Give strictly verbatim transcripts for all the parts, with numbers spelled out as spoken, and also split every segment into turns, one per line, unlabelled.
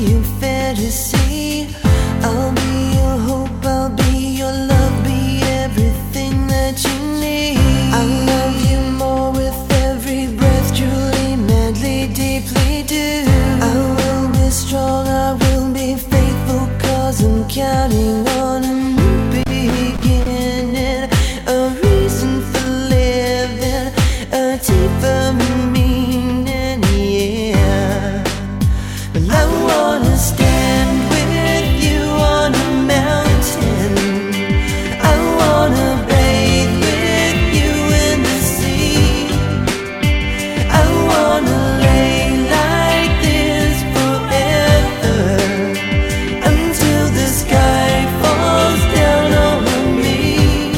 your fantasy. I'll be your hope, I'll be your love, be everything that you need. I'll love you more with every breath, truly, madly, deeply do. I will be strong, I will be faithful, cause I'm counting on a new beginning, a reason for living, a deeper meaning, yeah. Well, I wanna stand with you on a mountain, I wanna bathe with you in the sea, I wanna lay like this forever, until the sky falls down on me.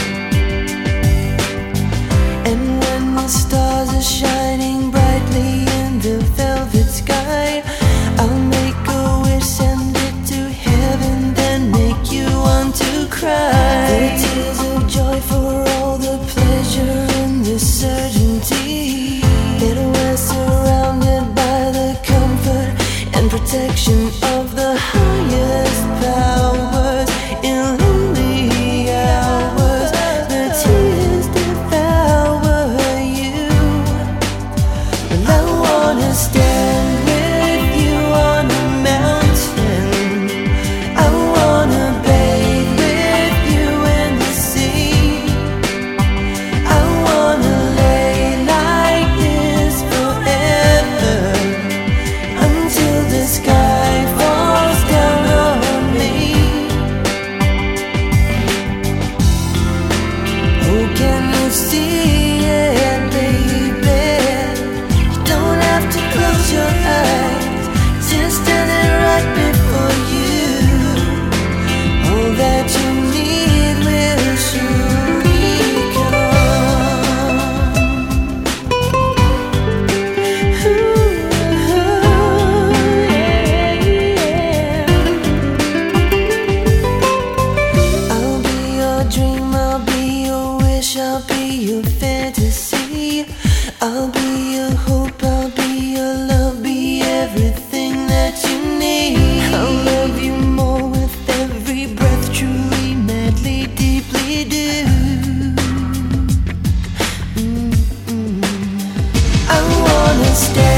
And when the stars are shining brightly in the velvet sky, I'll make a wish, send it to heaven, then make you want to cry. The tears of joy for all the pleasure and the certainty that we're surrounded by the comfort and protection of the highest powers. In lonely hours, the tears devour you. Well, I wanna stand with you on a mountain, I wanna bathe with you in the sea, I wanna lay like this forever, until the sky falls down on me. Oh, can you see it, baby? You don't have to close your eyes, just standing right before you. All that you need will surely come. Ooh, yeah. I'll be your dream, I'll be your wish, I'll be your fantasy. I'll be your hope, I'll be your love, be everything that you need. I'll love you more with every breath, truly, madly, deeply do. Mm-mm. I wanna stay